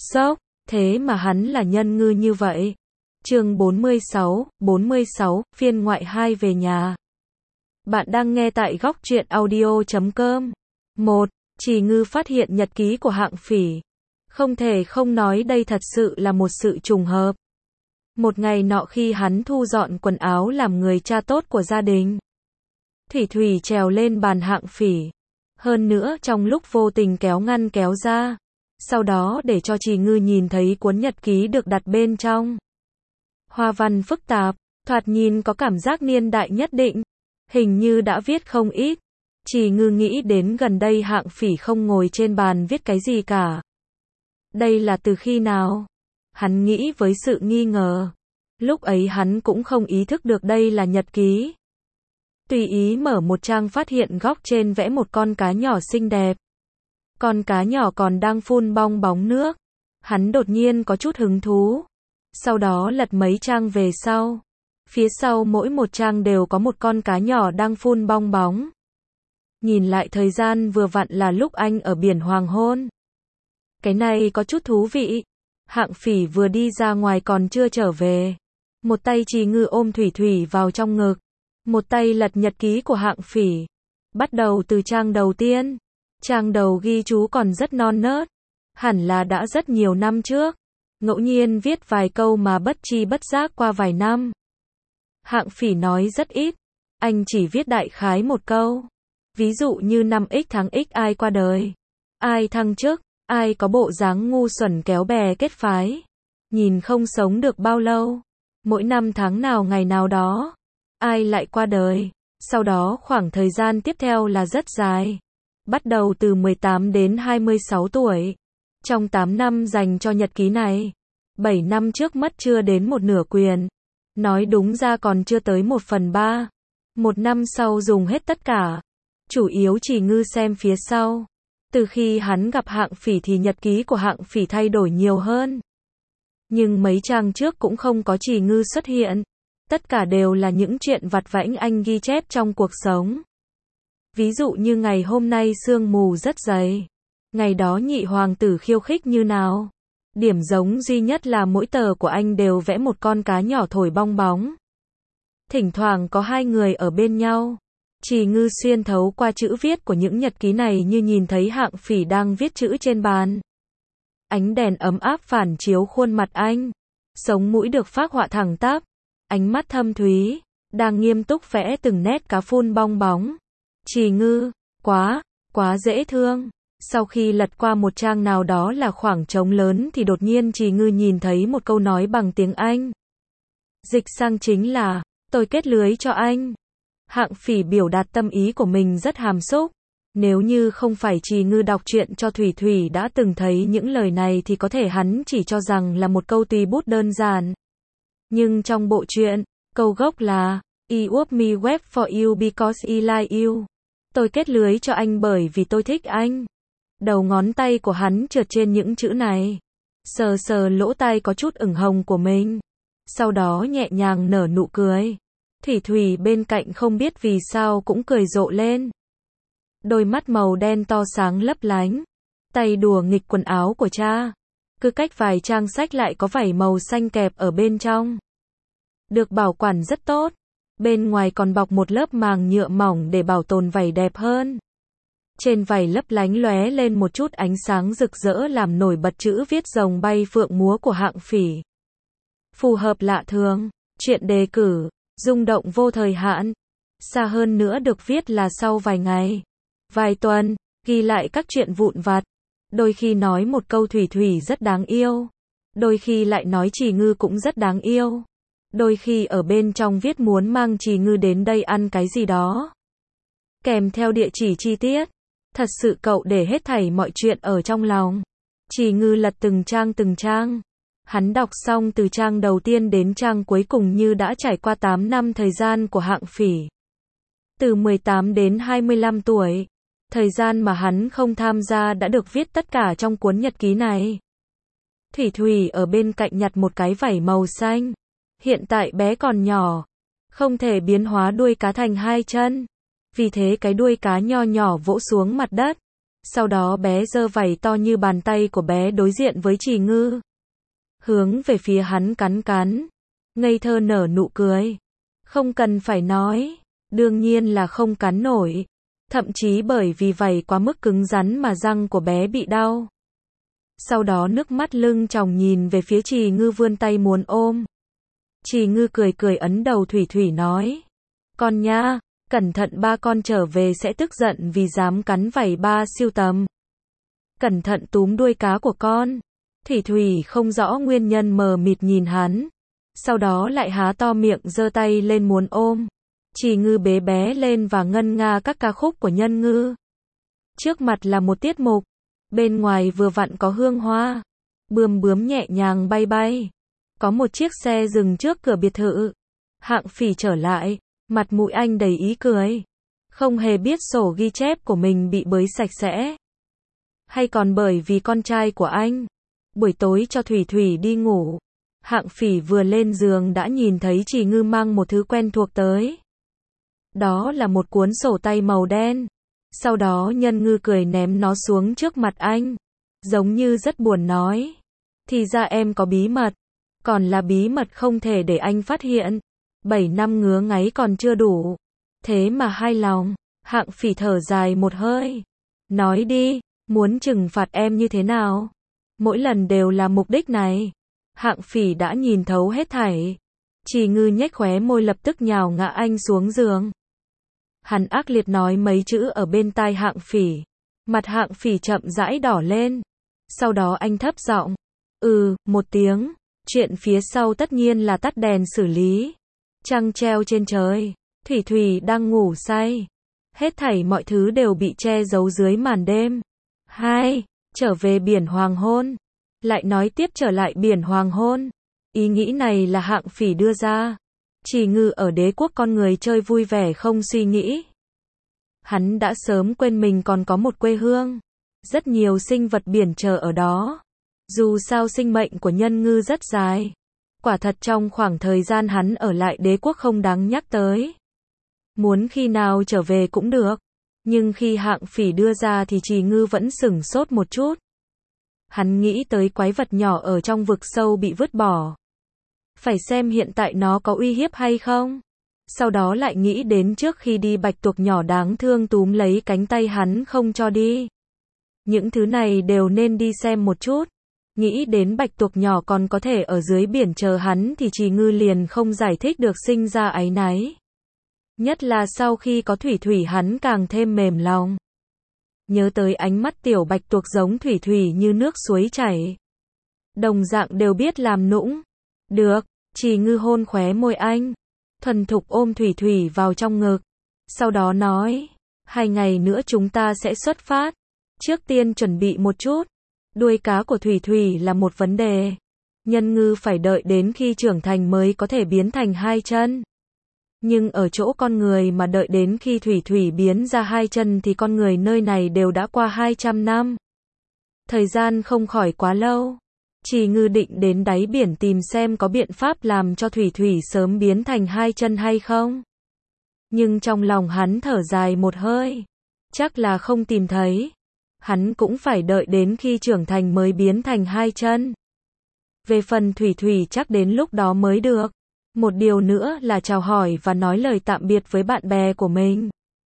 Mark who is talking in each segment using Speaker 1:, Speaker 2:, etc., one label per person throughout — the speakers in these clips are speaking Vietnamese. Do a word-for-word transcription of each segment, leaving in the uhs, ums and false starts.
Speaker 1: Sốc, thế mà hắn là nhân ngư như vậy. Chương bốn mươi sáu, bốn mươi sáu, phiên ngoại hai về nhà. Bạn đang nghe tại góc truyện audio chấm com. một. Trì Ngư phát hiện nhật ký của Hạng Phỉ. Không thể không nói đây thật sự là một sự trùng hợp. Một ngày nọ khi hắn thu dọn quần áo làm người cha tốt của gia đình, Thủy Thủy trèo lên bàn Hạng Phỉ. Hơn nữa trong lúc vô tình kéo ngăn kéo ra, sau đó để cho Trì Ngư nhìn thấy cuốn nhật ký được đặt bên trong. Hoa văn phức tạp, thoạt nhìn có cảm giác niên đại nhất định, hình như đã viết không ít. Trì Ngư nghĩ đến gần đây Hạng Phỉ không ngồi trên bàn viết cái gì cả. Đây là từ khi nào? Hắn nghĩ với sự nghi ngờ. Lúc ấy hắn cũng không ý thức được đây là nhật ký. Tùy ý mở một trang phát hiện góc trên vẽ một con cá nhỏ xinh đẹp. Con cá nhỏ còn đang phun bong bóng nước. Hắn đột nhiên có chút hứng thú. Sau đó lật mấy trang về sau. Phía sau mỗi một trang đều có một con cá nhỏ đang phun bong bóng. Nhìn lại thời gian vừa vặn là lúc anh ở biển hoàng hôn. Cái này có chút thú vị. Hạng Phỉ vừa đi ra ngoài còn chưa trở về. Một tay Trì Ngư ôm Thủy Thủy vào trong ngực. Một tay lật nhật ký của Hạng Phỉ. Bắt đầu từ trang đầu tiên. Trang đầu ghi chú còn rất non nớt. Hẳn là đã rất nhiều năm trước. Ngẫu nhiên viết vài câu mà bất chi bất giác qua vài năm. Hạng Phỉ nói rất ít. Anh chỉ viết đại khái một câu. Ví dụ như năm x tháng x ai qua đời. Ai thăng chức. Ai có bộ dáng ngu xuẩn kéo bè kết phái. Nhìn không sống được bao lâu. Mỗi năm tháng nào ngày nào đó. Ai lại qua đời. Sau đó khoảng thời gian tiếp theo là rất dài. Bắt đầu từ mười tám đến hai mươi sáu tuổi. Trong tám năm dành cho nhật ký này. bảy năm trước mất chưa đến một nửa quyền. Nói đúng ra còn chưa tới một phần ba. Một năm sau dùng hết tất cả. Chủ yếu Trì Ngư xem phía sau. Từ khi hắn gặp Hạng Phỉ thì nhật ký của Hạng Phỉ thay đổi nhiều hơn. Nhưng mấy trang trước cũng không có Trì Ngư xuất hiện. Tất cả đều là những chuyện vặt vãnh anh ghi chép trong cuộc sống. Ví dụ như ngày hôm nay sương mù rất dày. Ngày đó nhị hoàng tử khiêu khích như nào. Điểm giống duy nhất là mỗi tờ của anh đều vẽ một con cá nhỏ thổi bong bóng. Thỉnh thoảng có hai người ở bên nhau. Trì Ngư xuyên thấu qua chữ viết của những nhật ký này như nhìn thấy Hạng Phỉ đang viết chữ trên bàn. Ánh đèn ấm áp phản chiếu khuôn mặt anh. Sống mũi được phác họa thẳng tắp. Ánh mắt thâm thúy. Đang nghiêm túc vẽ từng nét cá phun bong bóng. Trì Ngư, quá, quá dễ thương. Sau khi lật qua một trang nào đó là khoảng trống lớn thì đột nhiên Trì Ngư nhìn thấy một câu nói bằng tiếng Anh. Dịch sang chính là, tôi kết lưới cho anh. Hạng Phỉ biểu đạt tâm ý của mình rất hàm xúc. Nếu như không phải Trì Ngư đọc truyện cho Thủy Thủy đã từng thấy những lời này thì có thể hắn chỉ cho rằng là một câu tùy bút đơn giản. Nhưng trong bộ truyện, câu gốc là I wove me web for you because I like you. Tôi kết lưới cho anh bởi vì tôi thích anh. Đầu ngón tay của hắn trượt trên những chữ này. Sờ sờ lỗ tai có chút ửng hồng của mình. Sau đó nhẹ nhàng nở nụ cười. Thủy Thủy bên cạnh không biết vì sao cũng cười rộ lên. Đôi mắt màu đen to sáng lấp lánh. Tay đùa nghịch quần áo của cha. Cứ cách vài trang sách lại có vảy màu xanh kẹp ở bên trong. Được bảo quản rất tốt. Bên ngoài còn bọc một lớp màng nhựa mỏng để bảo tồn vảy đẹp hơn. Trên vảy lấp lánh lóe lên một chút ánh sáng rực rỡ làm nổi bật chữ viết rồng bay phượng múa của Hạng Phỉ. Phù hợp lạ thường. Chuyện đề cử. Rung động vô thời hạn. Xa hơn nữa được viết là sau vài ngày. Vài tuần. Ghi lại các chuyện vụn vặt. Đôi khi nói một câu Thủy Thủy rất đáng yêu. Đôi khi lại nói Trì Ngư cũng rất đáng yêu. Đôi khi ở bên trong viết muốn mang Trì Ngư đến đây ăn cái gì đó. Kèm theo địa chỉ chi tiết. Thật sự cậu để hết thảy mọi chuyện ở trong lòng. Trì Ngư lật từng trang từng trang. Hắn đọc xong từ trang đầu tiên đến trang cuối cùng như đã trải qua tám năm thời gian của Hạng Phỉ. Từ mười tám đến hai mươi lăm tuổi. Thời gian mà hắn không tham gia đã được viết tất cả trong cuốn nhật ký này. Thủy Thủy ở bên cạnh nhặt một cái vảy màu xanh. Hiện tại bé còn nhỏ. Không thể biến hóa đuôi cá thành hai chân. Vì thế cái đuôi cá nho nhỏ vỗ xuống mặt đất. Sau đó bé giơ vảy to như bàn tay của bé đối diện với Trì Ngư. Hướng về phía hắn cắn cắn. Ngây thơ nở nụ cười. Không cần phải nói. Đương nhiên là không cắn nổi. Thậm chí bởi vì vảy quá mức cứng rắn mà răng của bé bị đau. Sau đó nước mắt lưng tròng nhìn về phía Trì Ngư vươn tay muốn ôm. Trì Ngư cười cười ấn đầu Thủy Thủy nói. Con nha, cẩn thận ba con trở về sẽ tức giận vì dám cắn vảy ba siêu tầm. Cẩn thận túm đuôi cá của con. Thủy Thủy không rõ nguyên nhân mờ mịt nhìn hắn. Sau đó lại há to miệng giơ tay lên muốn ôm. Trì Ngư bế bé lên và ngân nga các ca khúc của Nhân Ngư. Trước mặt là một tiết mục. Bên ngoài vừa vặn có hương hoa. Bươm bướm nhẹ nhàng bay bay. Có một chiếc xe dừng trước cửa biệt thự. Hạng Phỉ trở lại. Mặt mũi anh đầy ý cười. Không hề biết sổ ghi chép của mình bị bới sạch sẽ. Hay còn bởi vì con trai của anh. Buổi tối cho Thủy Thủy đi ngủ. Hạng Phỉ vừa lên giường đã nhìn thấy Trì Ngư mang một thứ quen thuộc tới. Đó là một cuốn sổ tay màu đen. Sau đó Nhân Ngư cười ném nó xuống trước mặt anh. Giống như rất buồn nói. Thì ra em có bí mật. Còn là bí mật không thể để anh phát hiện. Bảy năm ngứa ngáy còn chưa đủ. Thế mà hai lòng. Hạng Phỉ thở dài một hơi. Nói đi, muốn trừng phạt em như thế nào? Mỗi lần đều là mục đích này. Hạng Phỉ đã nhìn thấu hết thảy. Trì Ngư nhếch khóe môi lập tức nhào ngã anh xuống giường. Hắn ác liệt nói mấy chữ ở bên tai Hạng Phỉ. Mặt Hạng Phỉ chậm rãi đỏ lên. Sau đó anh thấp giọng. Ừ, một tiếng. Chuyện phía sau tất nhiên là tắt đèn xử lý. Trăng treo trên trời. Thủy Thủy đang ngủ say. Hết thảy mọi thứ đều bị che giấu dưới màn đêm. Hai. Trở về biển hoàng hôn. Lại nói tiếp trở lại biển hoàng hôn. Ý nghĩ này là Hạng Phỉ đưa ra. Trì Ngư ở đế quốc con người chơi vui vẻ không suy nghĩ. Hắn đã sớm quên mình còn có một quê hương. Rất nhiều sinh vật biển chờ ở đó. Dù sao sinh mệnh của Nhân Ngư rất dài. Quả thật trong khoảng thời gian hắn ở lại đế quốc không đáng nhắc tới. Muốn khi nào trở về cũng được. Nhưng khi Hạng Phỉ đưa ra thì Trì Ngư vẫn sửng sốt một chút. Hắn nghĩ tới quái vật nhỏ ở trong vực sâu bị vứt bỏ. Phải xem hiện tại nó có uy hiếp hay không. Sau đó lại nghĩ đến trước khi đi bạch tuộc nhỏ đáng thương túm lấy cánh tay hắn không cho đi. Những thứ này đều nên đi xem một chút. Nghĩ đến bạch tuộc nhỏ còn có thể ở dưới biển chờ hắn thì Trì Ngư liền không giải thích được sinh ra áy náy. Nhất là sau khi có Thủy Thủy hắn càng thêm mềm lòng. Nhớ tới ánh mắt tiểu bạch tuộc giống Thủy Thủy như nước suối chảy. Đồng dạng đều biết làm nũng. Được, Trì Ngư hôn khóe môi anh. Thuần thục ôm Thủy Thủy vào trong ngực. Sau đó nói, hai ngày nữa chúng ta sẽ xuất phát. Trước tiên chuẩn bị một chút. Đuôi cá của Thủy Thủy là một vấn đề. Nhân Ngư phải đợi đến khi trưởng thành mới có thể biến thành hai chân. Nhưng ở chỗ con người mà đợi đến khi Thủy Thủy biến ra hai chân thì con người nơi này đều đã qua hai trăm năm. Thời gian không khỏi quá lâu. Trì Ngư định đến đáy biển tìm xem có biện pháp làm cho Thủy Thủy sớm biến thành hai chân hay không. Nhưng trong lòng hắn thở dài một hơi. Chắc là không tìm thấy. Hắn cũng phải đợi đến khi trưởng thành mới biến thành hai chân. Về phần Thủy Thủy chắc đến lúc đó mới được. Một điều nữa là chào hỏi và nói lời tạm biệt với bạn bè của mình.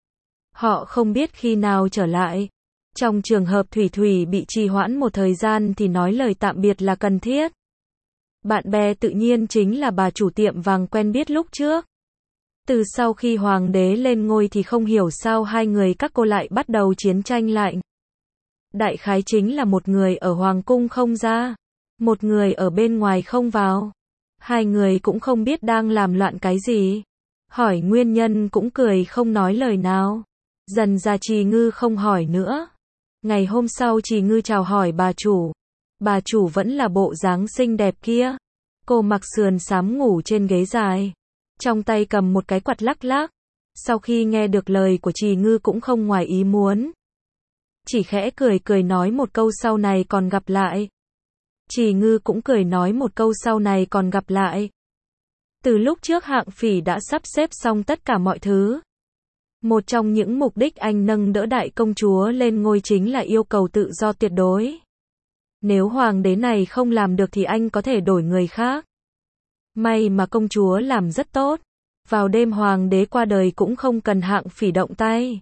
Speaker 1: Họ không biết khi nào trở lại. Trong trường hợp Thủy Thủy bị trì hoãn một thời gian thì nói lời tạm biệt là cần thiết. Bạn bè tự nhiên chính là bà chủ tiệm vàng quen biết lúc trước. Từ sau khi hoàng đế lên ngôi thì không hiểu sao hai người các cô lại bắt đầu chiến tranh lạnh. Đại khái chính là một người ở hoàng cung không ra, một người ở bên ngoài không vào. Hai người cũng không biết đang làm loạn cái gì. Hỏi nguyên nhân cũng cười không nói lời nào. Dần ra Trì Ngư không hỏi nữa. Ngày hôm sau Trì Ngư chào hỏi bà chủ. Bà chủ vẫn là bộ dáng xinh đẹp kia. Cô mặc sườn xám ngủ trên ghế dài. Trong tay cầm một cái quạt lắc lắc. Sau khi nghe được lời của Trì Ngư cũng không ngoài ý muốn. Chỉ khẽ cười cười nói một câu sau này còn gặp lại. Trì Ngư cũng cười nói một câu sau này còn gặp lại. Từ lúc trước Hạng Phỉ đã sắp xếp xong tất cả mọi thứ. Một trong những mục đích anh nâng đỡ đại công chúa lên ngôi chính là yêu cầu tự do tuyệt đối. Nếu hoàng đế này không làm được thì anh có thể đổi người khác. May mà công chúa làm rất tốt. Vào đêm hoàng đế qua đời cũng không cần Hạng Phỉ động tay.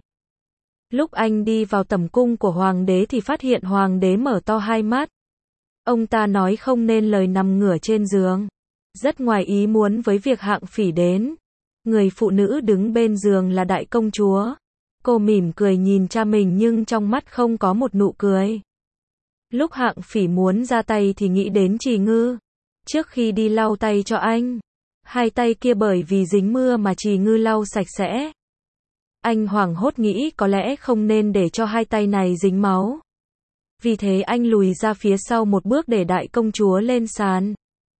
Speaker 1: Lúc anh đi vào tẩm cung của hoàng đế thì phát hiện hoàng đế mở to hai mắt. Ông ta nói không nên lời nằm ngửa trên giường. Rất ngoài ý muốn với việc Hạng Phỉ đến. Người phụ nữ đứng bên giường là đại công chúa. Cô mỉm cười nhìn cha mình nhưng trong mắt không có một nụ cười. Lúc Hạng Phỉ muốn ra tay thì nghĩ đến Trì Ngư. Trước khi đi lau tay cho anh, hai tay kia bởi vì dính mưa mà Trì Ngư lau sạch sẽ. Anh hoảng hốt nghĩ có lẽ không nên để cho hai tay này dính máu. Vì thế anh lùi ra phía sau một bước để đại công chúa lên sàn.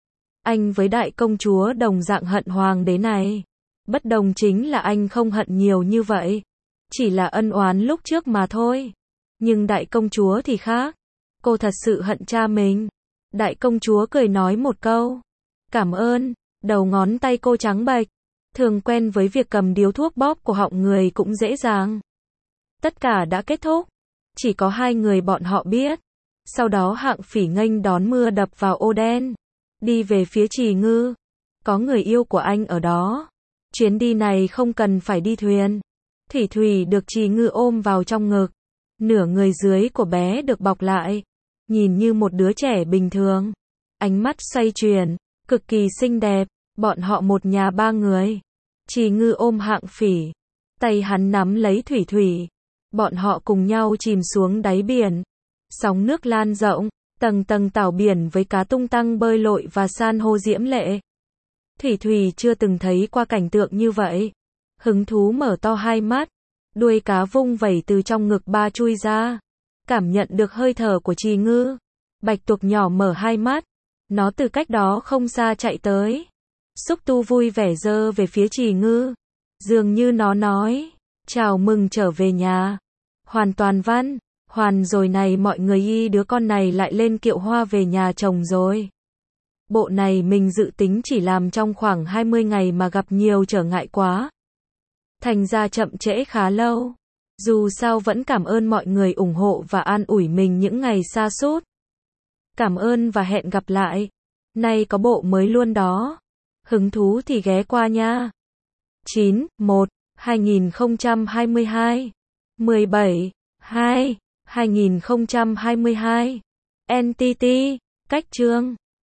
Speaker 1: Anh với đại công chúa đồng dạng hận hoàng đế này. Bất đồng chính là anh không hận nhiều như vậy. Chỉ là ân oán lúc trước mà thôi. Nhưng đại công chúa thì khác. Cô thật sự hận cha mình. Đại công chúa cười nói một câu. Cảm ơn. Đầu ngón tay cô trắng bệch. Thường quen với việc cầm điếu thuốc bóp cổ họng người cũng dễ dàng. Tất cả đã kết thúc. Chỉ có hai người bọn họ biết. Sau đó Hạng Phỉ nghênh đón mưa đập vào ô đen. Đi về phía Trì Ngư. Có người yêu của anh ở đó. Chuyến đi này không cần phải đi thuyền. Thủy Thủy được Trì Ngư ôm vào trong ngực. Nửa người dưới của bé được bọc lại. Nhìn như một đứa trẻ bình thường. Ánh mắt xoay chuyển. Cực kỳ xinh đẹp. Bọn họ một nhà ba người. Trì Ngư ôm Hạng Phỉ. Tay hắn nắm lấy Thủy Thủy. Bọn họ cùng nhau chìm xuống đáy biển. Sóng nước lan rộng. Tầng tầng tảo biển với cá tung tăng bơi lội và san hô diễm lệ. Thủy Thủy chưa từng thấy qua cảnh tượng như vậy. Hứng thú mở to hai mắt. Đuôi cá vung vẩy từ trong ngực ba chui ra. Cảm nhận được hơi thở của Trì Ngư. Bạch tuộc nhỏ mở hai mắt. Nó từ cách đó không xa chạy tới. Xúc tu vui vẻ giơ về phía Trì Ngư. Dường như nó nói. Chào mừng trở về nhà. Hoàn toàn văn. Hoàn rồi này mọi người y đứa con này lại lên kiệu hoa về nhà chồng rồi. Bộ này mình dự tính chỉ làm trong khoảng hai mươi ngày mà gặp nhiều trở ngại quá. Thành ra chậm trễ khá lâu. Dù sao vẫn cảm ơn mọi người ủng hộ và an ủi mình những ngày sa sút. Cảm ơn và hẹn gặp lại. Nay có bộ mới luôn đó. Hứng thú thì ghé qua nha. chín, một, hai nghìn không trăm hai mươi hai. mười bảy, hai, hai nghìn không trăm hai mươi hai. en tê tê, cách chương.